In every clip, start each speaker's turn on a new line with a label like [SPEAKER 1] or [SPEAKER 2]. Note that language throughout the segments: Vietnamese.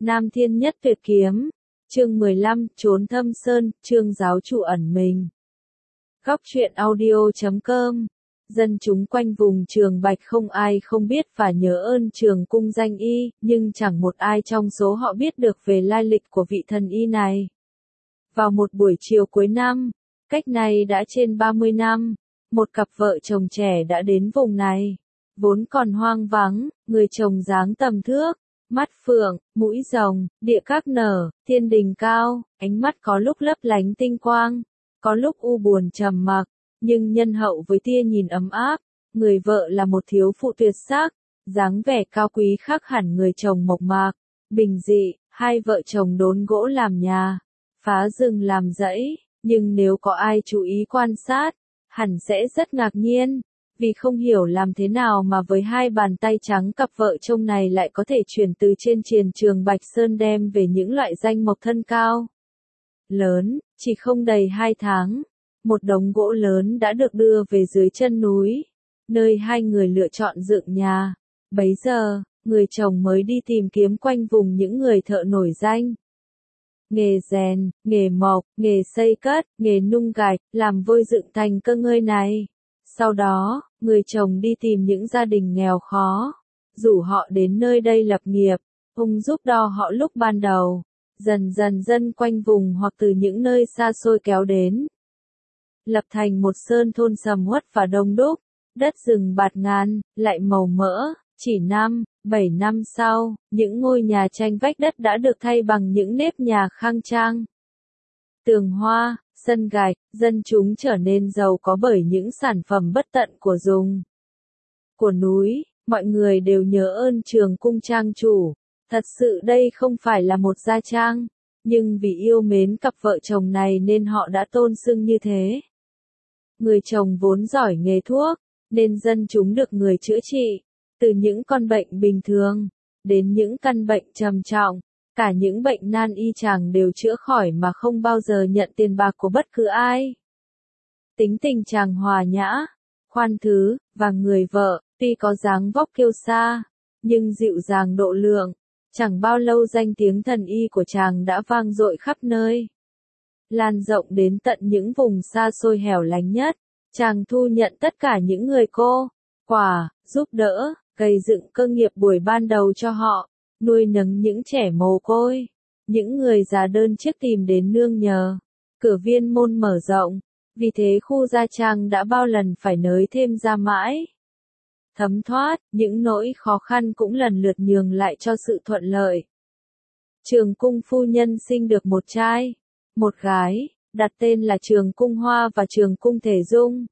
[SPEAKER 1] Nam Thiên Nhất Tuyệt Kiếm, chương 15, Trốn Thâm Sơn, chương giáo chủ ẩn mình. Góc truyện audio.com. Dân chúng quanh vùng Trường Bạch không ai không biết và nhớ ơn Trường Cung danh y, nhưng chẳng một ai trong số họ biết được về lai lịch của vị thần y này. Vào một buổi chiều cuối năm, cách này đã trên 30 năm, một cặp vợ chồng trẻ đã đến vùng này. Vốn còn hoang vắng, người chồng dáng tầm thước, mắt phượng, mũi rồng, địa các nở, thiên đình cao, ánh mắt có lúc lấp lánh tinh quang, có lúc u buồn trầm mặc, nhưng nhân hậu với tia nhìn ấm áp. Người vợ là một thiếu phụ tuyệt sắc, dáng vẻ cao quý khác hẳn người chồng mộc mạc, bình dị. Hai vợ chồng đốn gỗ làm nhà, phá rừng làm rẫy, nhưng nếu có ai chú ý quan sát, hẳn sẽ rất ngạc nhiên, vì không hiểu làm thế nào mà với hai bàn tay trắng cặp vợ chồng này lại có thể chuyển từ trên triền Trường Bạch Sơn đem về những loại danh mộc thân cao lớn. Chỉ không đầy 2 tháng, một đống gỗ lớn đã được đưa về dưới chân núi, nơi hai người lựa chọn dựng nhà. Bấy giờ, người chồng mới đi tìm kiếm quanh vùng những người thợ nổi danh. Nghề rèn, nghề mộc, nghề xây cất, nghề nung gạch, làm vôi dựng thành cơ ngơi này. Sau đó, người chồng đi tìm những gia đình nghèo khó, rủ họ đến nơi đây lập nghiệp, ông giúp đỡ họ lúc ban đầu. Dần dần dân quanh vùng hoặc từ những nơi xa xôi kéo đến, lập thành một sơn thôn sầm uất và đông đúc, đất rừng bạt ngàn, lại màu mỡ. Chỉ 7 năm sau, những ngôi nhà tranh vách đất đã được thay bằng những nếp nhà khang trang. Tường hoa, sân gạch, dân chúng trở nên giàu có bởi những sản phẩm bất tận của dùng. Của núi, mọi người đều nhớ ơn Trường Cung trang chủ. Thật sự đây không phải là một gia trang, nhưng vì yêu mến cặp vợ chồng này nên họ đã tôn xưng như thế. Người chồng vốn giỏi nghề thuốc, nên dân chúng được người chữa trị, từ những con bệnh bình thường, đến những căn bệnh trầm trọng, cả những bệnh nan y chàng đều chữa khỏi mà không bao giờ nhận tiền bạc của bất cứ ai. Tính tình chàng hòa nhã, khoan thứ, và người vợ, tuy có dáng vóc kiêu sa, nhưng dịu dàng độ lượng. Chẳng bao lâu danh tiếng thần y của chàng đã vang dội khắp nơi, lan rộng đến tận những vùng xa xôi hẻo lánh nhất. Chàng thu nhận tất cả những người cô quả, giúp đỡ, gây dựng cơ nghiệp buổi ban đầu cho họ, nuôi nấng những trẻ mồ côi, những người già đơn chiếc tìm đến nương nhờ. Cửa viên môn mở rộng, vì thế khu gia trang đã bao lần phải nới thêm ra mãi. Thấm thoát, những nỗi khó khăn cũng lần lượt nhường lại cho sự thuận lợi. Trường Cung phu nhân sinh được một trai, một gái, đặt tên là Trường Cung Hoa và Trường Cung Thể Dung.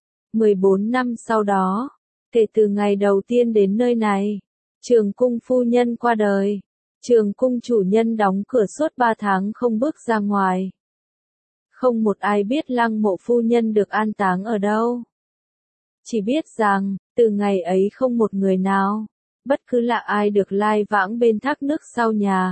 [SPEAKER 1] 14 năm sau đó, kể từ ngày đầu tiên đến nơi này, Trường Cung phu nhân qua đời. Trường Cung chủ nhân đóng cửa suốt 3 tháng không bước ra ngoài. Không một ai biết lăng mộ phu nhân được an táng ở đâu. Chỉ biết rằng, từ ngày ấy không một người nào, bất cứ là ai được lai vãng bên thác nước sau nhà.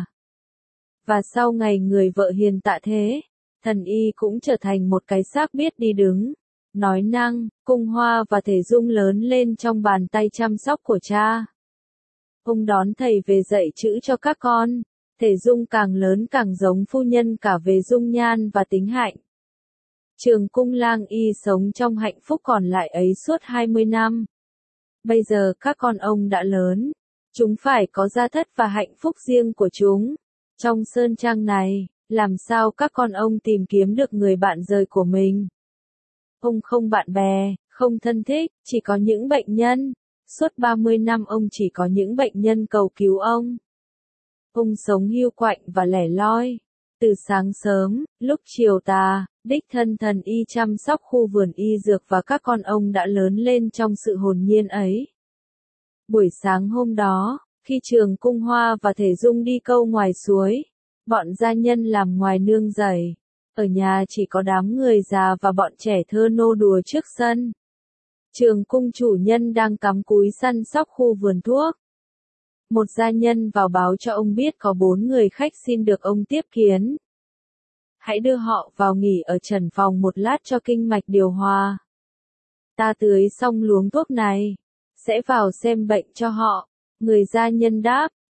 [SPEAKER 1] Và sau ngày người vợ hiền tạ thế, thần y cũng trở thành một cái xác biết đi đứng, nói năng. Cung Hoa và Thể Dung lớn lên trong bàn tay chăm sóc của cha. Ông đón thầy về dạy chữ cho các con. Thể Dung càng lớn càng giống phu nhân cả về dung nhan và tính hạnh. Trường Cung lang y sống trong hạnh phúc còn lại ấy suốt 20 năm. Bây giờ các con ông đã lớn, chúng phải có gia thất và hạnh phúc riêng của chúng. Trong sơn trang này, làm sao các con ông tìm kiếm được người bạn đời của mình? Ông không bạn bè, không thân thích, chỉ có những bệnh nhân. Suốt 30 năm ông chỉ có những bệnh nhân cầu cứu ông. Ông sống hiu quạnh và lẻ loi. Từ sáng sớm, lúc chiều tà, đích thân thần y chăm sóc khu vườn y dược và các con ông đã lớn lên trong sự hồn nhiên ấy. Buổi sáng hôm đó, khi Trường Cung Hoa và Thể Dung đi câu ngoài suối, bọn gia nhân làm ngoài nương rẫy. Ở nhà chỉ có đám người già và bọn trẻ thơ nô đùa trước sân. Trường Cung chủ nhân đang cắm cúi săn sóc khu vườn thuốc. Một gia nhân vào báo cho ông biết có 4 người khách xin được ông tiếp kiến. Hãy đưa họ vào nghỉ ở trần phòng một lát cho kinh mạch điều hòa. Ta tưới xong luống thuốc này, sẽ vào xem bệnh cho họ. Người gia nhân đáp,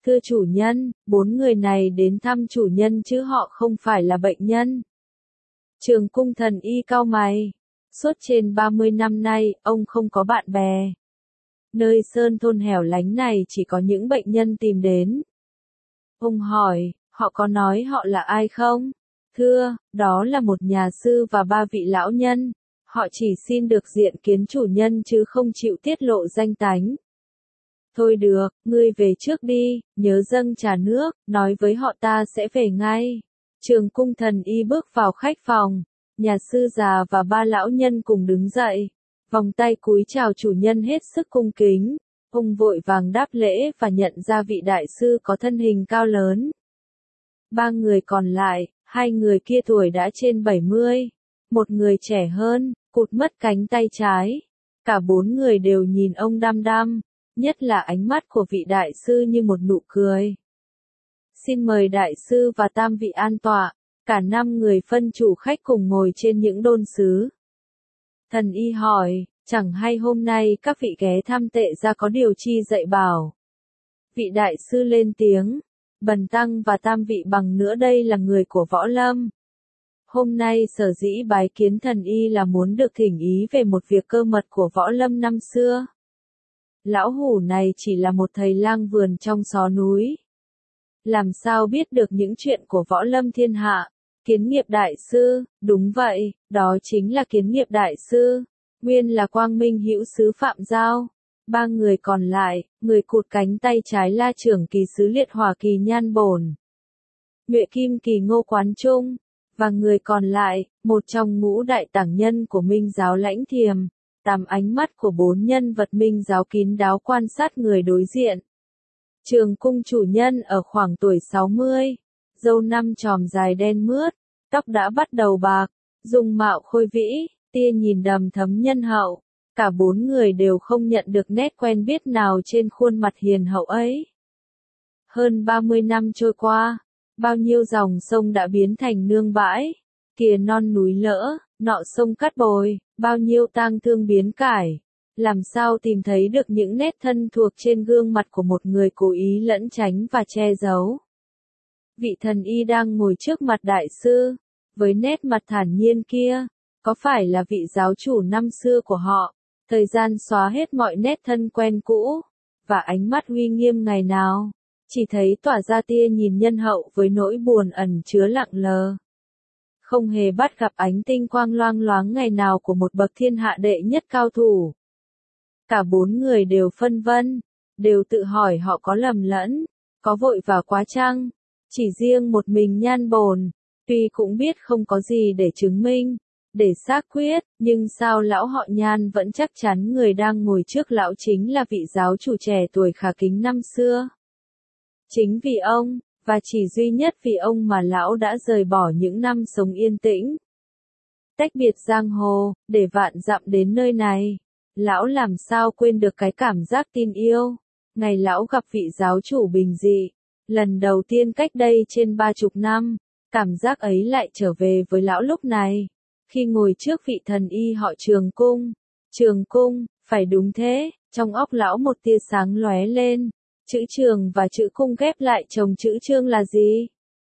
[SPEAKER 1] Thưa chủ nhân, 4 người này đến thăm chủ nhân chứ họ không phải là bệnh nhân. Trường Cung thần y cau mày. Suốt trên 30 năm nay, ông không có bạn bè. Nơi sơn thôn hẻo lánh này chỉ có những bệnh nhân tìm đến. Ông hỏi, họ có nói họ là ai không? Thưa, đó là một nhà sư và 3 vị lão nhân. Họ chỉ xin được diện kiến chủ nhân chứ không chịu tiết lộ danh tánh. Thôi được, ngươi về trước đi, nhớ dâng trà nước, nói với họ ta sẽ về ngay. Trường Cung thần y bước vào khách phòng, nhà sư già và 3 lão nhân cùng đứng dậy, vòng tay cúi chào chủ nhân hết sức cung kính. Ông vội vàng đáp lễ và nhận ra vị đại sư có thân hình cao lớn. 3 người còn lại, 2 người kia tuổi đã trên 70, một người trẻ hơn, cụt mất cánh tay trái. Cả 4 người đều nhìn ông đăm đăm, nhất là ánh mắt của vị đại sư như một nụ cười. Xin mời đại sư và tam vị an tọa. Cả 5 người phân chủ khách cùng ngồi trên những đôn sứ. Thần y hỏi, chẳng hay hôm nay các vị ghé thăm Tệ gia có điều chi dạy bảo. Vị đại sư lên tiếng, Bần tăng và tam vị bằng nữa đây là người của Võ Lâm. Hôm nay sở dĩ bái kiến thần y là muốn được thỉnh ý về một việc cơ mật của Võ Lâm năm xưa. Lão hủ này chỉ là một thầy lang vườn trong xó núi. Làm sao biết được những chuyện của Võ Lâm thiên hạ? Kiến nghiệp đại sư, đúng vậy, đó chính là kiến nghiệp đại sư, nguyên là Quang Minh hữu sứ Phạm Giao. 3 người còn lại, người cụt cánh tay trái là trưởng kỳ sứ Liệt Hỏa Kỳ Nhan Bổn, Nhuệ Kim Kỳ Ngô Quán Trung, và người còn lại, một trong ngũ đại tảng nhân của Minh giáo Lãnh Thiềm. 8 ánh mắt của 4 nhân vật Minh giáo kín đáo quan sát người đối diện. Trường Cung chủ nhân ở khoảng tuổi 60. Râu 5 chòm dài đen mướt, tóc đã bắt đầu bạc, dung mạo khôi vĩ, tia nhìn đầm thấm nhân hậu. Cả 4 người đều không nhận được nét quen biết nào trên khuôn mặt hiền hậu ấy. Hơn 30 năm trôi qua, bao nhiêu dòng sông đã biến thành nương bãi, kìa non núi lỡ, nọ sông cát bồi, bao nhiêu tang thương biến cải. Làm sao tìm thấy được những nét thân thuộc trên gương mặt của một người cố ý lẫn tránh và che giấu. Vị thần y đang ngồi trước mặt đại sư, với nét mặt thản nhiên kia, có phải là vị giáo chủ năm xưa của họ, thời gian xóa hết mọi nét thân quen cũ, và ánh mắt uy nghiêm ngày nào, chỉ thấy tỏa ra tia nhìn nhân hậu với nỗi buồn ẩn chứa lặng lờ. Không hề bắt gặp ánh tinh quang loang loáng ngày nào của một bậc thiên hạ đệ nhất cao thủ. Cả 4 người đều phân vân, đều tự hỏi họ có lầm lẫn, có vội vã quá chăng? Chỉ riêng một mình Nhan Bồn, tuy cũng biết không có gì để chứng minh, để xác quyết, nhưng sao lão họ Nhan vẫn chắc chắn người đang ngồi trước lão chính là vị giáo chủ trẻ tuổi khả kính năm xưa. Chính vì ông, và chỉ duy nhất vì ông mà lão đã rời bỏ những năm sống yên tĩnh. Tách biệt giang hồ, để vạn dặm đến nơi này. Lão làm sao quên được cái cảm giác tin yêu. Ngày lão gặp vị giáo chủ bình dị, lần đầu tiên cách đây trên 30 năm, cảm giác ấy lại trở về với lão lúc này. Khi ngồi trước vị thần y họ Trường Cung. Trường Cung, phải đúng thế, trong óc lão một tia sáng lóe lên. Chữ Trường và chữ Cung ghép lại chồng chữ Trương là gì?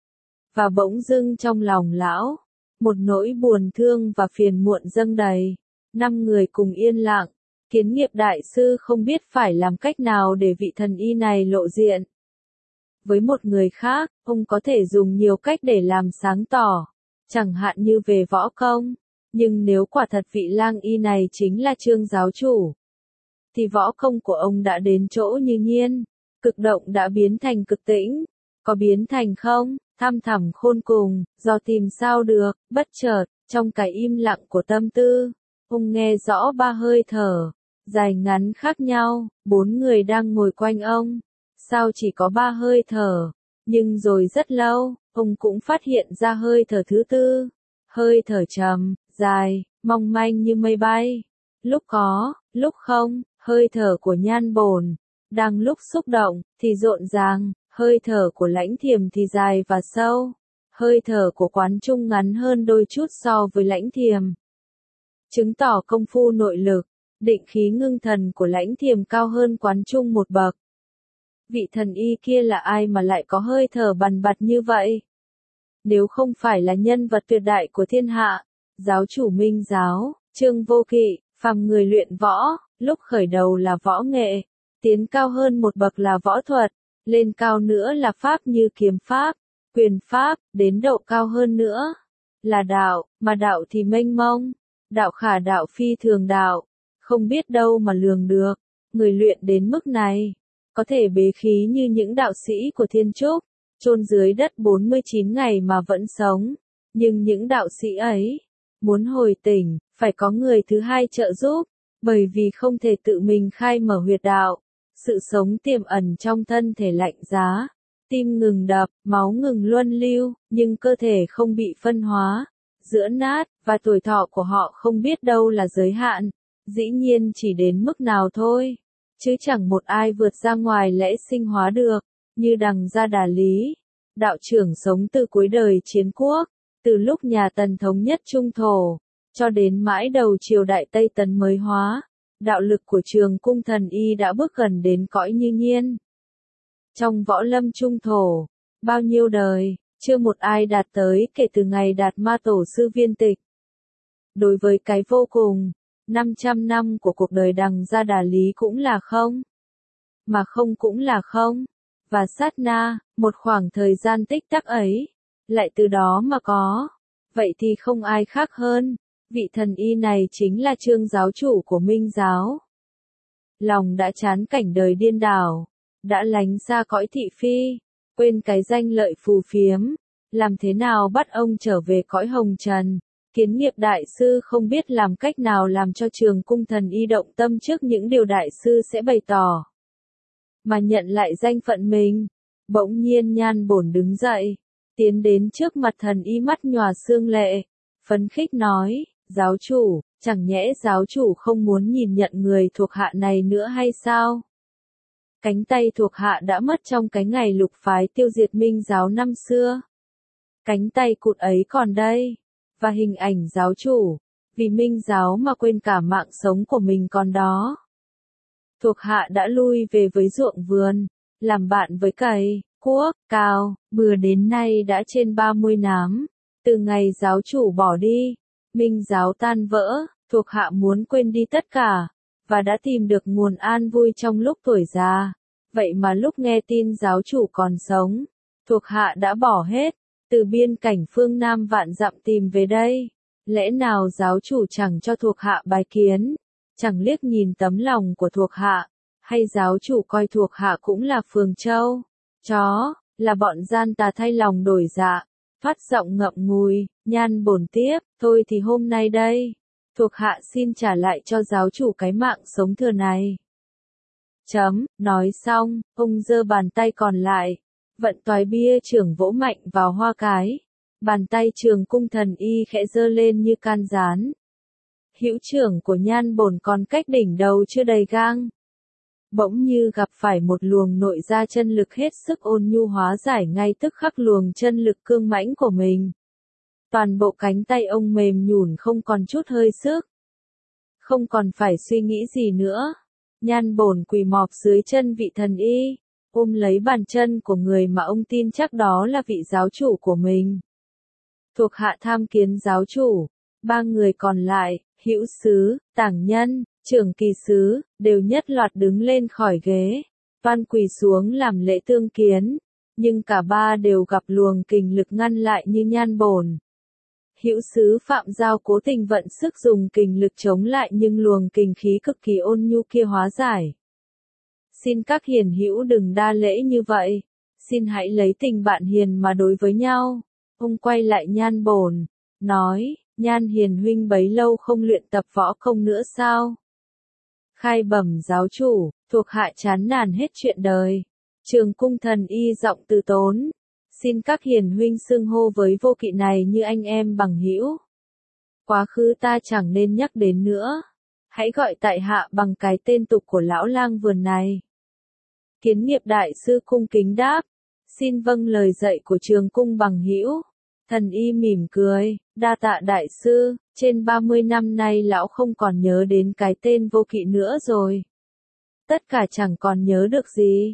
[SPEAKER 1] Và bỗng dưng trong lòng lão, một nỗi buồn thương và phiền muộn dâng đầy. 5 người cùng yên lặng, kiến nghiệp đại sư không biết phải làm cách nào để vị thần y này lộ diện. Với một người khác, ông có thể dùng nhiều cách để làm sáng tỏ, chẳng hạn như về võ công, nhưng nếu quả thật vị lang y này chính là Trương giáo chủ, thì võ công của ông đã đến chỗ như nhiên, cực động đã biến thành cực tĩnh, có biến thành không, thăm thẳm khôn cùng, do tìm sao được, bất chợt, trong cái im lặng của tâm tư, ông nghe rõ 3 hơi thở, dài ngắn khác nhau, 4 người đang ngồi quanh ông, sao chỉ có 3 hơi thở, nhưng rồi rất lâu, ông cũng phát hiện ra hơi thở thứ tư, hơi thở trầm, dài, mong manh như mây bay, lúc có, lúc không, hơi thở của Nhan Bồn, đang lúc xúc động, thì rộn ràng, hơi thở của Lãnh Thiềm thì dài và sâu, hơi thở của Quán Trung ngắn hơn đôi chút so với Lãnh Thiềm. Chứng tỏ công phu nội lực, định khí ngưng thần của Lãnh Thiềm cao hơn Quán Trung một bậc. Vị thần y kia là ai mà lại có hơi thở bần bật như vậy? Nếu không phải là nhân vật tuyệt đại của thiên hạ, giáo chủ Minh giáo, Trương Vô Kỵ, phàm người luyện võ, lúc khởi đầu là võ nghệ, tiến cao hơn một bậc là võ thuật, lên cao nữa là pháp như kiếm pháp, quyền pháp, đến độ cao hơn nữa là đạo, mà đạo thì mênh mông, đạo khả đạo phi thường đạo, không biết đâu mà lường được. Người luyện đến mức này, có thể bế khí như những đạo sĩ của Thiên Trúc, chôn dưới đất 49 ngày mà vẫn sống, nhưng những đạo sĩ ấy, muốn hồi tỉnh, phải có người thứ hai trợ giúp, bởi vì không thể tự mình khai mở huyệt đạo. Sự sống tiềm ẩn trong thân thể lạnh giá, tim ngừng đập, máu ngừng luân lưu, nhưng cơ thể không bị phân hóa, giữa nát, và tuổi thọ của họ không biết đâu là giới hạn, dĩ nhiên chỉ đến mức nào thôi, chứ chẳng một ai vượt ra ngoài lẽ sinh hóa được, như Đằng Gia Đà Lý, đạo trưởng sống từ cuối đời Chiến Quốc, từ lúc nhà Tần thống nhất Trung Thổ, cho đến mãi đầu triều Đại Tây Tấn mới hóa. Đạo lực của Trường Cung Thần Y đã bước gần đến cõi như nhiên. Trong võ lâm trung thổ, bao nhiêu đời, chưa một ai đạt tới kể từ ngày đạt ma tổ sư viên tịch. Đối với cái vô cùng, 500 năm của cuộc đời Đằng Gia Đà Lý cũng là không. Mà không cũng là không. Và sát na, một khoảng thời gian tích tắc ấy, lại từ đó mà có. Vậy thì không ai khác hơn. Vị thần y này chính là Trương giáo chủ của Minh giáo. Lòng đã chán cảnh đời điên đảo, đã lánh xa cõi thị phi, quên cái danh lợi phù phiếm, làm thế nào bắt ông trở về cõi hồng trần. Kiến Nghiệp đại sư không biết làm cách nào làm cho Trường Cung Thần Y động tâm trước những điều đại sư sẽ bày tỏ, mà nhận lại danh phận mình. Bỗng nhiên Nhan Bổn đứng dậy, tiến đến trước mặt thần y mắt nhòa xương lệ, phấn khích nói: Giáo chủ, chẳng nhẽ giáo chủ không muốn nhìn nhận người thuộc hạ này nữa hay sao? Cánh tay thuộc hạ đã mất trong cái ngày lục phái tiêu diệt Minh giáo năm xưa. Cánh tay cụt ấy còn đây, và hình ảnh giáo chủ, vì Minh giáo mà quên cả mạng sống của mình còn đó. Thuộc hạ đã lui về với ruộng vườn, làm bạn với cày, cuốc, cao, bừa đến nay đã trên 30 năm. Từ ngày giáo chủ bỏ đi, Minh giáo tan vỡ, thuộc hạ muốn quên đi tất cả, và đã tìm được nguồn an vui trong lúc tuổi già. Vậy mà lúc nghe tin giáo chủ còn sống, thuộc hạ đã bỏ hết, từ biên cảnh phương Nam vạn dặm tìm về đây. Lẽ nào giáo chủ chẳng cho thuộc hạ bái kiến, chẳng liếc nhìn tấm lòng của thuộc hạ, hay giáo chủ coi thuộc hạ cũng là phường trâu, chó, là bọn gian tà thay lòng đổi dạ. Phát giọng ngậm ngùi, Nhan Bổn tiếp: Thôi thì hôm nay đây, thuộc hạ xin trả lại cho giáo chủ cái mạng sống thừa này. Nói xong, ông giơ bàn tay còn lại, vận toái bia trưởng vỗ mạnh vào hoa cái. Bàn tay Trường Cung Thần Y khẽ giơ lên như can gián. Hữu trưởng của Nhan Bổn còn cách đỉnh đầu chưa đầy gang. Bỗng như gặp phải một luồng nội ra chân lực hết sức ôn nhu hóa giải ngay tức khắc luồng chân lực cương mãnh của mình. Toàn bộ cánh tay ông mềm nhũn không còn chút hơi sức. Không còn phải suy nghĩ gì nữa. Nhan Bổn quỳ mọp dưới chân vị thần y, ôm lấy bàn chân của người mà ông tin chắc đó là vị giáo chủ của mình. Thuộc hạ tham kiến giáo chủ. Ba người còn lại, Hữu Sứ, Tảng Nhân, Trưởng Kỳ Sứ, đều nhất loạt đứng lên khỏi ghế, toan quỳ xuống làm lễ tương kiến, nhưng cả ba đều gặp luồng kình lực ngăn lại như Nhan Bổn. Hữu Sứ Phạm Giao cố tình vận sức dùng kình lực chống lại nhưng luồng kình khí cực kỳ ôn nhu kia hóa giải. Xin các hiền hữu đừng đa lễ như vậy, xin hãy lấy tình bạn hiền mà đối với nhau. Ông quay lại Nhan Bổn, nói: Nhan hiền huynh bấy lâu không luyện tập võ công nữa sao? Khai bẩm giáo chủ, thuộc hạ chán nản hết chuyện đời. Trường Cung Thần Y giọng từ tốn: Xin các hiền huynh xưng hô với vô kỵ này như anh em bằng hữu. Quá khứ ta chẳng nên nhắc đến nữa. Hãy gọi tại hạ bằng cái tên tục của lão lang vườn này. Kiến Nghiệp đại sư cung kính đáp: Xin vâng lời dạy của Trường Cung bằng hữu. Thần y mỉm cười: Đa tạ đại sư, trên 30 năm nay lão không còn nhớ đến cái tên vô kỵ nữa rồi. Tất cả chẳng còn nhớ được gì.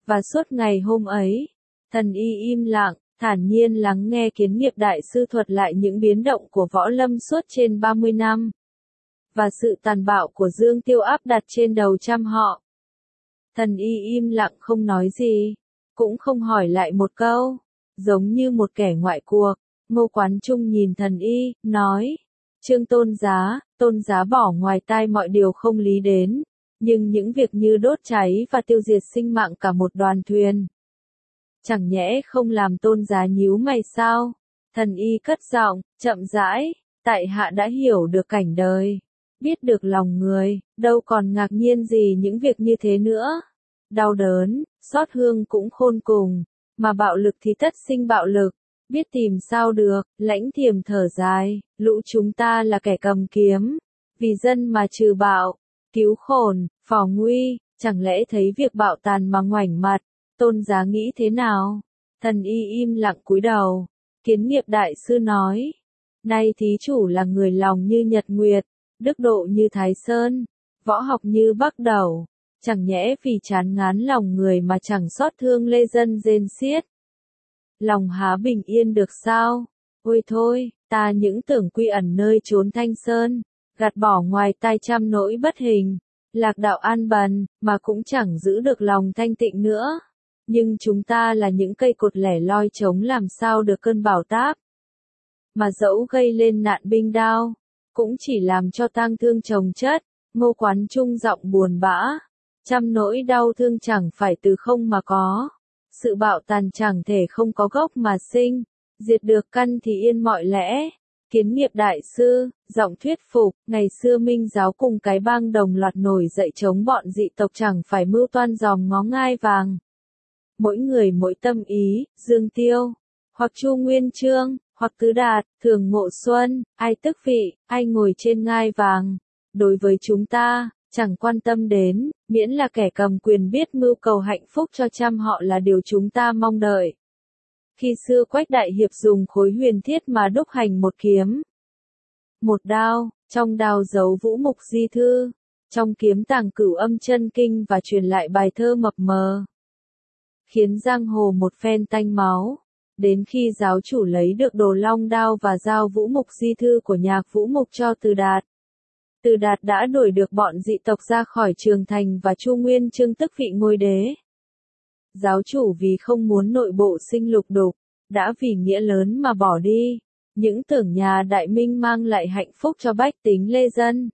[SPEAKER 1] Và suốt ngày hôm ấy, thần y im lặng, thản nhiên lắng nghe Kiến Nghiệp đại sư thuật lại những biến động của võ lâm suốt trên 30 năm. Và sự tàn bạo của Dương Tiêu áp đặt trên đầu trăm họ. Thần y im lặng không nói gì, cũng không hỏi lại một câu, giống như một kẻ ngoại cuộc. Ngô Quán Trung nhìn thần y, nói, Trương Tôn giá bỏ ngoài tai mọi điều không lý đến, nhưng những việc như đốt cháy và tiêu diệt sinh mạng cả một đoàn thuyền. Chẳng nhẽ không làm Tôn giá nhíu mày sao? Thần y cất giọng, chậm rãi, tại hạ đã hiểu được cảnh đời, biết được lòng người, đâu còn ngạc nhiên gì những việc như thế nữa. Đau đớn, xót thương cũng khôn cùng, mà bạo lực thì tất sinh bạo lực, biết tìm sao được. Lãnh Thiềm thở dài, lũ chúng ta là kẻ cầm kiếm, vì dân mà trừ bạo, cứu khổn, phò nguy, chẳng lẽ thấy việc bạo tàn mà ngoảnh mặt. Tôn giá nghĩ thế nào? Thần y im lặng cúi đầu. Kiến Nghiệp đại sư nói, nay thí chủ là người lòng như nhật nguyệt, đức độ như Thái Sơn, võ học như Bắc Đẩu, chẳng nhẽ vì chán ngán lòng người mà chẳng xót thương lê dân rên xiết. Lòng há bình yên được sao? Ôi thôi, ta những tưởng quy ẩn nơi chốn thanh sơn, gạt bỏ ngoài tai trăm nỗi bất hình, lạc đạo an bần, mà cũng chẳng giữ được lòng thanh tịnh nữa. Nhưng chúng ta là những cây cột lẻ loi chống làm sao được cơn bão táp. Mà dẫu gây lên nạn binh đao, cũng chỉ làm cho tang thương chồng chất. Ngô Quán Trung giọng buồn bã, trăm nỗi đau thương chẳng phải từ không mà có. Sự bạo tàn chẳng thể không có gốc mà sinh, diệt được căn thì yên mọi lẽ. Kiến Nghiệp đại sư, giọng thuyết phục, ngày xưa Minh giáo cùng cái bang đồng loạt nổi dậy chống bọn dị tộc chẳng phải mưu toan dòm ngó ngai vàng. Mỗi người mỗi tâm ý, Dương Tiêu, hoặc Chu Nguyên Chương, hoặc Tứ Đạt, Thường Ngộ Xuân, ai tức vị, ai ngồi trên ngai vàng. Đối với chúng ta, chẳng quan tâm đến, miễn là kẻ cầm quyền biết mưu cầu hạnh phúc cho trăm họ là điều chúng ta mong đợi. Khi xưa Quách Đại Hiệp dùng khối huyền thiết mà đúc hành một kiếm, một đao, trong đao giấu Vũ Mục Di Thư, trong kiếm tàng Cửu Âm Chân Kinh và truyền lại bài thơ mập mờ, khiến giang hồ một phen tanh máu. Đến khi giáo chủ lấy được Đồ Long đao và giao Vũ Mục Di Thư của Nhạc Vũ Mục cho Từ Đạt, Từ Đạt đã đuổi được bọn dị tộc ra khỏi Trường Thành và Chu Nguyên Chương tức vị ngôi đế. Giáo chủ vì không muốn nội bộ sinh lục đục, đã vì nghĩa lớn mà bỏ đi, những tưởng nhà Đại Minh mang lại hạnh phúc cho bách tính lê dân.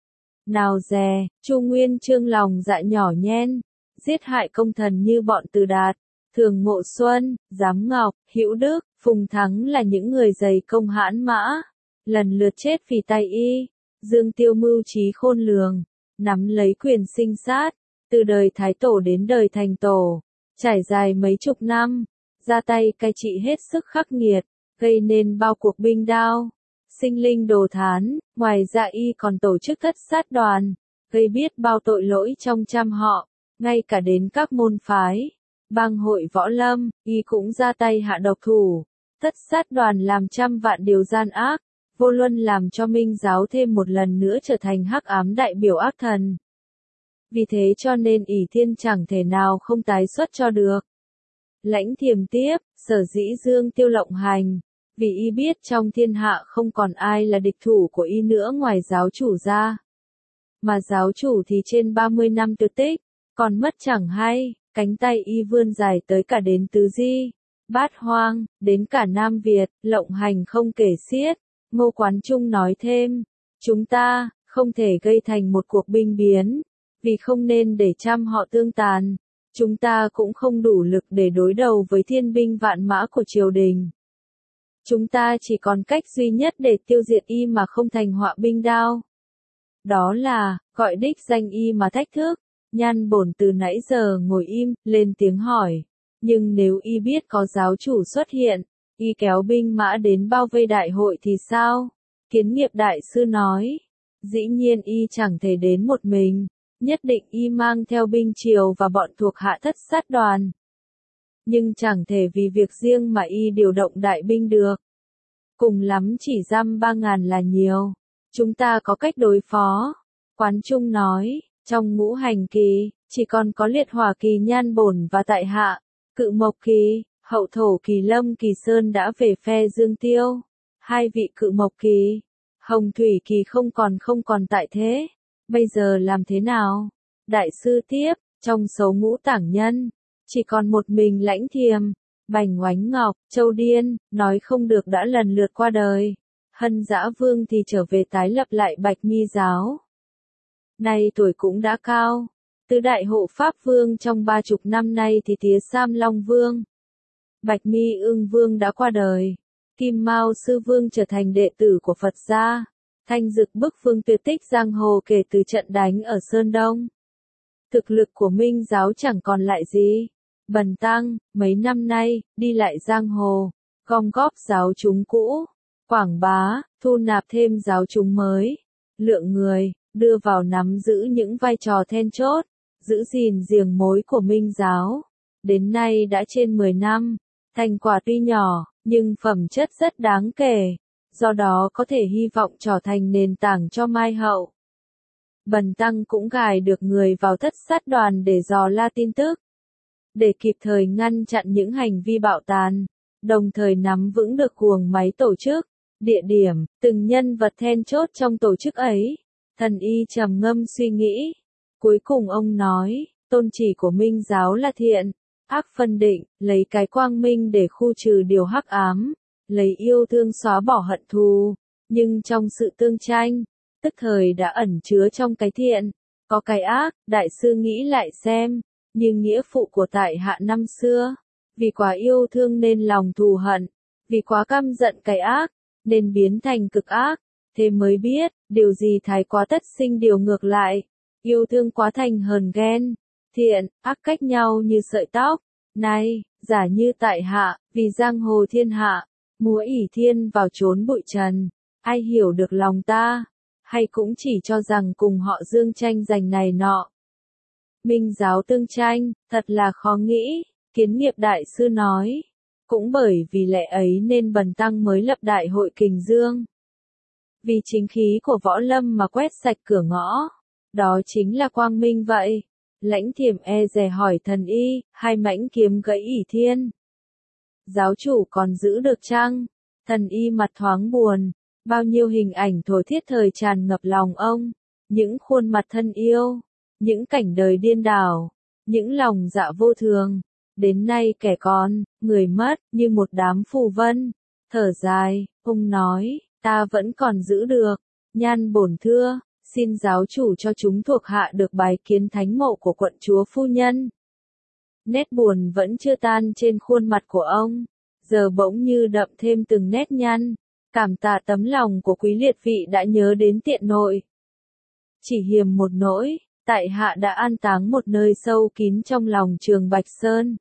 [SPEAKER 1] Nào dè, Chu Nguyên Chương lòng dạ nhỏ nhen, giết hại công thần như bọn Từ Đạt, Thường Ngộ Xuân, Giám Ngọc, Hữu Đức, Phùng Thắng là những người dày công hãn mã, lần lượt chết vì tay y. Dương Tiêu mưu trí khôn lường, nắm lấy quyền sinh sát, từ đời Thái Tổ đến đời Thành Tổ, trải dài mấy chục năm, ra tay cai trị hết sức khắc nghiệt, gây nên bao cuộc binh đao, sinh linh đồ thán. Ngoài ra y còn tổ chức thất sát đoàn, gây biết bao tội lỗi trong trăm họ, ngay cả đến các môn phái, bang hội võ lâm, y cũng ra tay hạ độc thủ. Thất sát đoàn làm trăm vạn điều gian ác, vô luân làm cho Minh giáo thêm một lần nữa trở thành hắc ám đại biểu ác thần. Vì thế cho nên ỷ thiên chẳng thể nào không tái xuất cho được. Lãnh Thiềm tiếp, sở dĩ Dương Tiêu lộng hành, vì y biết trong thiên hạ không còn ai là địch thủ của y nữa ngoài giáo chủ ra. Mà giáo chủ thì trên 30 năm tuyệt tích, còn mất chẳng hay, cánh tay y vươn dài tới cả đến Tứ Di, Bát Hoang, đến cả Nam Việt, lộng hành không kể xiết. Ngô Quán Trung nói thêm, chúng ta, không thể gây thành một cuộc binh biến, vì không nên để trăm họ tương tàn. Chúng ta cũng không đủ lực để đối đầu với thiên binh vạn mã của triều đình. Chúng ta chỉ còn cách duy nhất để tiêu diệt y mà không thành họa binh đao. Đó là, gọi đích danh y mà thách thức. Nhan Bổn từ nãy giờ ngồi im, lên tiếng hỏi. Nhưng nếu y biết có giáo chủ xuất hiện, y kéo binh mã đến bao vây đại hội thì sao? Kiến Nghiệp đại sư nói. Dĩ nhiên y chẳng thể đến một mình, nhất định y mang theo binh triều và bọn thuộc hạ thất sát đoàn. Nhưng chẳng thể vì việc riêng mà y điều động đại binh được. Cùng lắm chỉ dăm 3.000 là nhiều. Chúng ta có cách đối phó. Quán Trung nói, Trong ngũ hành kỳ, chỉ còn có liệt hỏa kỳ Nhan Bổn và tại hạ, cự mộc kỳ, hậu thổ kỳ Lâm Kỳ Sơn đã về phe Dương Tiêu. Hai vị cự mộc kỳ, hồng thủy kỳ không còn tại thế. Bây giờ làm thế nào? Đại sư tiếp, trong số ngũ tảng nhân, chỉ còn một mình Lãnh Thiềm, Bành Oánh Ngọc, Châu Điên, nói không được đã lần lượt qua đời. Hân Dã Vương thì trở về tái lập lại Bạch Mi giáo. Nay tuổi cũng đã cao, tứ đại hộ Pháp Vương trong 30 năm nay thì tía Sam Long Vương. Bạch Mi Ưng Vương đã qua đời. Kim Mao Sư Vương trở thành đệ tử của Phật gia. Thanh Dực Bức Phương tuyệt tích giang hồ kể từ trận đánh ở Sơn Đông. Thực lực của Minh giáo chẳng còn lại gì. Bần tăng, mấy năm nay, đi lại giang hồ, gom góp giáo chúng cũ, quảng bá, thu nạp thêm giáo chúng mới, lượng người, đưa vào nắm giữ những vai trò then chốt, giữ gìn giềng mối của Minh giáo. Đến nay đã trên 10 năm, thành quả tuy nhỏ, nhưng phẩm chất rất đáng kể, do đó có thể hy vọng trở thành nền tảng cho mai hậu. Bần tăng cũng gài được người vào thất sát đoàn để dò la tin tức, để kịp thời ngăn chặn những hành vi bạo tàn, đồng thời nắm vững được guồng máy tổ chức, địa điểm, từng nhân vật then chốt trong tổ chức ấy. Thần y trầm ngâm suy nghĩ. Cuối cùng ông nói, tôn chỉ của Minh giáo là thiện, ác phân định, lấy cái quang minh để khu trừ điều hắc ám, lấy yêu thương xóa bỏ hận thù, nhưng trong sự tương tranh, tức thời đã ẩn chứa trong cái thiện, có cái ác. Đại sư nghĩ lại xem, như nghĩa phụ của tại hạ năm xưa, vì quá yêu thương nên lòng thù hận, vì quá căm giận cái ác, nên biến thành cực ác. Thế mới biết, điều gì thái quá tất sinh điều ngược lại, yêu thương quá thành hờn ghen, thiện, ác cách nhau như sợi tóc. Này, giả như tại hạ, vì giang hồ thiên hạ, múa ỷ thiên vào chốn bụi trần, ai hiểu được lòng ta, hay cũng chỉ cho rằng cùng họ dương tranh giành này nọ. Minh giáo tương tranh, thật là khó nghĩ, Kiến Nghiệp đại sư nói. Cũng bởi vì lẽ ấy nên bần tăng mới lập đại hội Kình Dương. Vì chính khí của võ lâm mà quét sạch cửa ngõ, đó chính là quang minh vậy. Lãnh Thiềm e dè hỏi thần y, hai mãnh kiếm gãy ỷ thiên. Giáo chủ còn giữ được chăng? Thần y mặt thoáng buồn, bao nhiêu hình ảnh thổi thiết thời tràn ngập lòng ông, những khuôn mặt thân yêu, những cảnh đời điên đảo, những lòng dạ vô thường. Đến nay kẻ còn, người mất, như một đám phù vân. Thở dài, ông nói, ta vẫn còn giữ được. Nhan Bổn thưa, xin giáo chủ cho chúng thuộc hạ được bái kiến thánh mộ của quận chúa phu nhân. Nét buồn vẫn chưa tan trên khuôn mặt của ông, giờ bỗng như đậm thêm từng nét nhăn. Cảm tạ tấm lòng của quý liệt vị đã nhớ đến tiện nội. Chỉ hiềm một nỗi, tại hạ đã an táng một nơi sâu kín trong lòng Trường Bạch Sơn.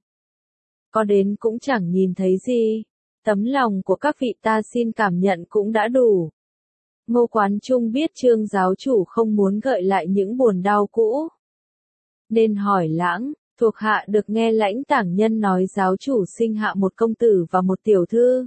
[SPEAKER 1] Có đến cũng chẳng nhìn thấy gì, tấm lòng của các vị ta xin cảm nhận cũng đã đủ. Ngô Quán Trung biết Trương giáo chủ không muốn gợi lại những buồn đau cũ, nên hỏi Lãng, thuộc hạ được nghe Lãnh tảng nhân nói giáo chủ sinh hạ một công tử và một tiểu thư.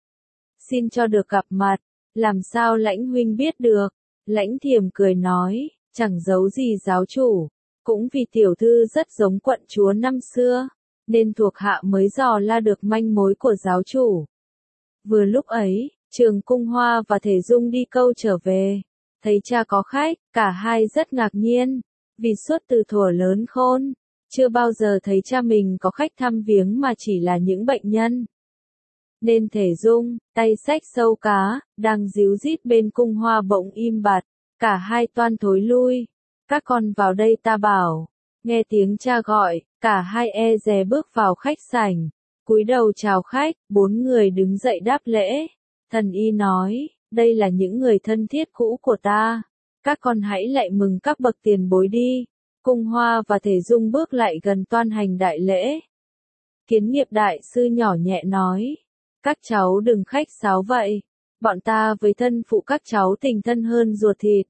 [SPEAKER 1] Xin cho được gặp mặt, làm sao Lãnh huynh biết được? Lãnh Thiềm cười nói, chẳng giấu gì giáo chủ, cũng vì tiểu thư rất giống quận chúa năm xưa, nên thuộc hạ mới dò la được manh mối của giáo chủ. Vừa lúc ấy, Trường Cung Hoa và Thể Dung đi câu trở về, thấy cha có khách, cả hai rất ngạc nhiên, vì suốt từ thuở lớn khôn, chưa bao giờ thấy cha mình có khách thăm viếng mà chỉ là những bệnh nhân. Nên Thể Dung, tay xách sâu cá, đang díu dít bên Cung Hoa bỗng im bặt, cả hai toan thối lui. Các con vào đây ta bảo. Nghe tiếng cha gọi, cả hai e dè bước vào khách sảnh, cúi đầu chào khách. Bốn người đứng dậy đáp lễ. Thần y nói, đây là những người thân thiết cũ của ta, các con hãy lạy mừng các bậc tiền bối đi. Cung Hoa và Thể Dung bước lại gần toan hành đại lễ. Kiến Nghiệp đại sư nhỏ nhẹ nói, các cháu đừng khách sáo vậy, bọn ta với thân phụ các cháu tình thân hơn ruột thịt.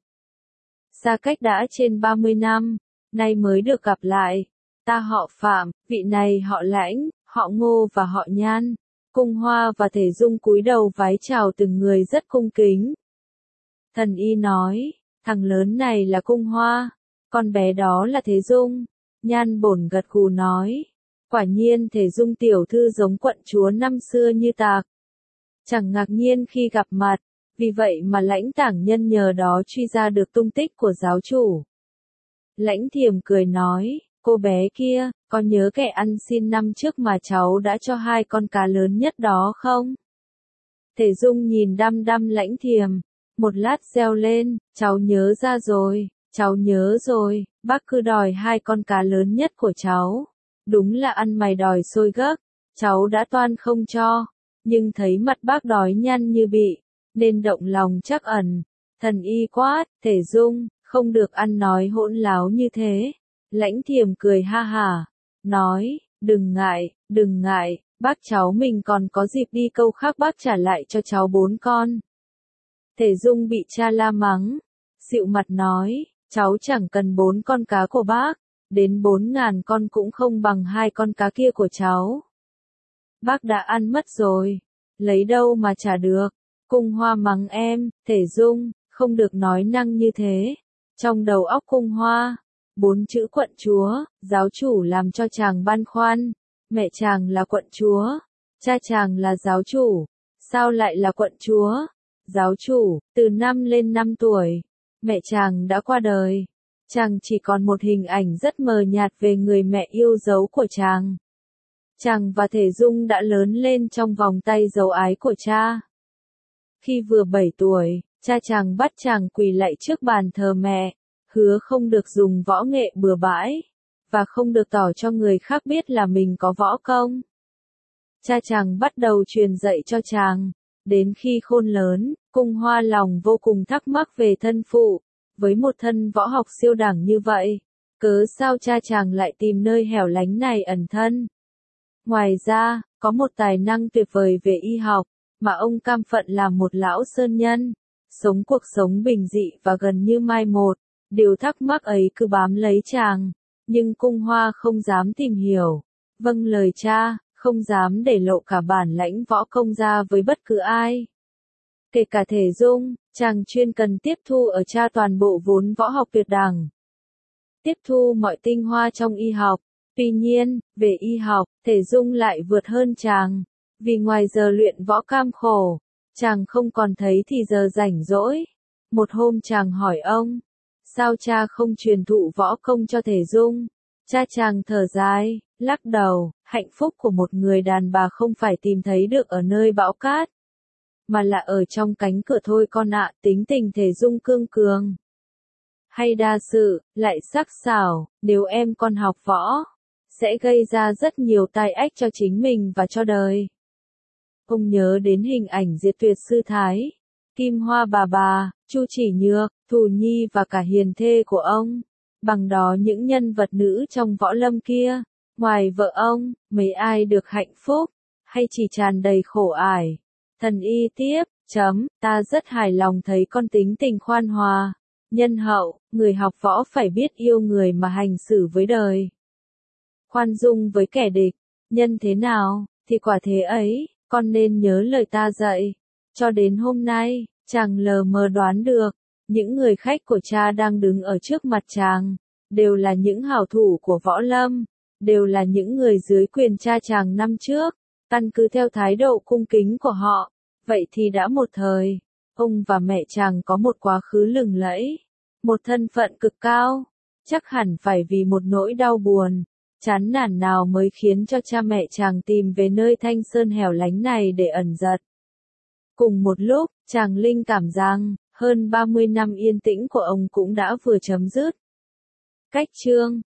[SPEAKER 1] Xa cách đã trên 30 năm, nay mới được gặp lại. Ta họ Phạm, vị này họ Lãnh, họ Ngô và họ Nhan. Cung Hoa và Thể Dung cúi đầu vái chào từng người rất cung kính. Thần y nói, thằng lớn này là Cung Hoa, Con bé đó là Thế Dung. Nhan Bổn gật gù nói. Quả nhiên Thế Dung tiểu thư giống quận chúa năm xưa như tạc. Chẳng ngạc nhiên khi gặp mặt, vì vậy mà Lãnh Tảng Nhân nhờ đó truy ra được tung tích của giáo chủ. Lãnh Thiềm cười nói, cô bé kia, có nhớ kẻ ăn xin năm trước mà cháu đã cho 2 con cá lớn nhất đó không? Thể Dung nhìn đăm đăm Lãnh Thiềm, một lát reo lên, cháu nhớ ra rồi, cháu nhớ rồi, bác cứ đòi 2 con cá lớn nhất của cháu. Đúng là ăn mày đòi xôi gấc, cháu đã toan không cho, nhưng thấy mặt bác đói nhăn như bị, nên động lòng trắc ẩn. Thần y quát, Thể Dung, không được ăn nói hỗn láo như thế. Lãnh Thiềm cười ha hả, nói, đừng ngại, bác cháu mình còn có dịp đi câu khác bác trả lại cho cháu 4 con. Thể Dung bị cha la mắng, dịu mặt nói, cháu chẳng cần 4 con cá của bác, đến 4.000 con cũng không bằng 2 con cá kia của cháu. Bác đã ăn mất rồi, lấy đâu mà trả được. Cung Hoa mắng em, Thể Dung, không được nói năng như thế. Trong đầu óc Cung Hoa, 4 chữ quận chúa, giáo chủ làm cho chàng băn khoăn. Mẹ chàng là quận chúa, cha chàng là giáo chủ, sao lại là quận chúa? Giáo chủ, từ năm lên 5 tuổi, mẹ chàng đã qua đời. Chàng chỉ còn một hình ảnh rất mờ nhạt về người mẹ yêu dấu của chàng. Chàng và Thể Dung đã lớn lên trong vòng tay dấu ái của cha. Khi vừa 7 tuổi, cha chàng bắt chàng quỳ lạy trước bàn thờ mẹ, hứa không được dùng võ nghệ bừa bãi, và không được tỏ cho người khác biết là mình có võ công. Cha chàng bắt đầu truyền dạy cho chàng. Đến khi khôn lớn, Cung Hoa lòng vô cùng thắc mắc về thân phụ. Với một thân võ học siêu đẳng như vậy, cớ sao cha chàng lại tìm nơi hẻo lánh này ẩn thân? Ngoài ra, có một tài năng tuyệt vời về y học, mà ông cam phận là một lão sơn nhân, sống cuộc sống bình dị và gần như mai một. Điều thắc mắc ấy cứ bám lấy chàng, nhưng Cung Hoa không dám tìm hiểu. Vâng lời cha, không dám để lộ cả bản lãnh võ công ra với bất cứ ai. Kể cả Thể Dung, chàng chuyên cần tiếp thu ở cha toàn bộ vốn võ học tuyệt đẳng. Tiếp thu mọi tinh hoa trong y học. Tuy nhiên, về y học, Thể Dung lại vượt hơn chàng. Vì ngoài giờ luyện võ cam khổ, chàng không còn thấy thì giờ rảnh rỗi. Một hôm chàng hỏi ông, sao cha không truyền thụ võ công cho Thể Dung? Cha chàng thở dài, lắc đầu, hạnh phúc của một người đàn bà không phải tìm thấy được ở nơi bão cát, mà là ở trong cánh cửa thôi con ạ. Tính tình Thể Dung cương cường, hay đa sự, lại sắc sảo, nếu em con học võ, sẽ gây ra rất nhiều tai ách cho chính mình và cho đời. Ông nhớ đến hình ảnh Diệt Tuyệt Sư Thái, Kim Hoa bà, Chu Chỉ Nhược, Thù Nhi và cả hiền thê của ông. Bằng đó những nhân vật nữ trong võ lâm kia, ngoài vợ ông, mấy ai được hạnh phúc, hay chỉ tràn đầy khổ ải. Thần y tiếp, ta rất hài lòng thấy con tính tình khoan hòa, nhân hậu, người học võ phải biết yêu người mà hành xử với đời. Khoan dung với kẻ địch, nhân thế nào, thì quả thế ấy, con nên nhớ lời ta dạy. Cho đến hôm nay, chàng lờ mờ đoán được, những người khách của cha đang đứng ở trước mặt chàng, đều là những hảo thủ của võ lâm, đều là những người dưới quyền cha chàng năm trước. Căn cứ theo thái độ cung kính của họ, vậy thì đã một thời, ông và mẹ chàng có một quá khứ lừng lẫy, một thân phận cực cao, chắc hẳn phải vì một nỗi đau buồn, chán nản nào mới khiến cho cha mẹ chàng tìm về nơi thanh sơn hẻo lánh này để ẩn giật. Cùng một lúc, chàng linh cảm rằng, hơn 30 năm yên tĩnh của ông cũng đã vừa chấm dứt. Cách chương